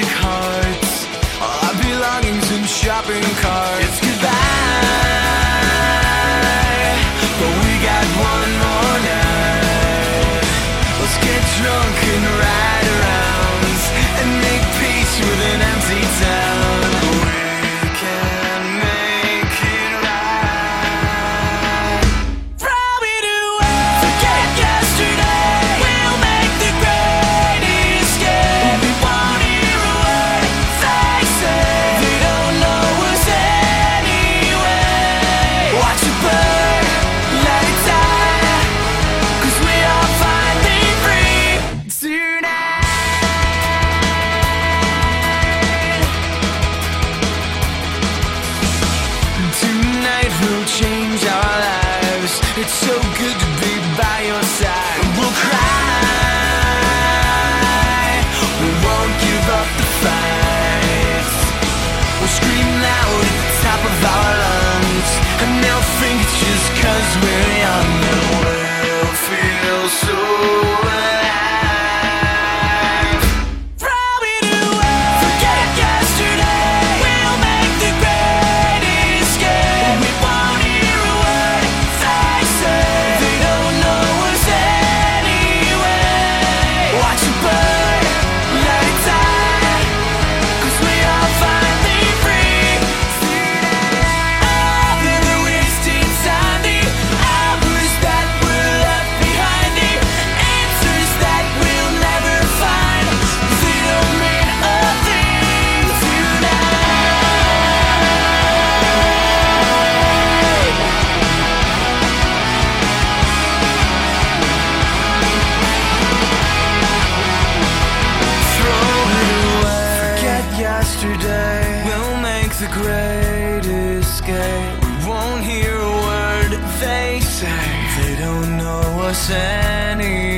hearts, all our belongings in shopping carts. It's goodbye, but we got one more night. Let's get drunk and ride around and make peace with an empty town. We can make it right. Throw it away, forget yesterday. We'll make the great escape. We won't hear a word they say. They don't know us anyway. Watch it burn, let it die, 'cause we are finally free tonight. Tonight we'll change our lives. It's so good to be by your side. We'll cry, we won't give up the fight. We'll scream loud at the top of our lungs, and they'll think it's just 'cause we're young. And we'll feel so alive. Throw it away, forget yesterday. We'll make the great escape. We won't hear a word they say. They don't know us anyway. Watch it burn, let it die, 'cause we are finally free tonight. All of the wasted time, the hours that were left behind, the answers that we'll never find. They don't mean a thing tonight. Throw it away, forget yesterday. We'll make the great escape. We won't hear a word they say. They don't know us anyway.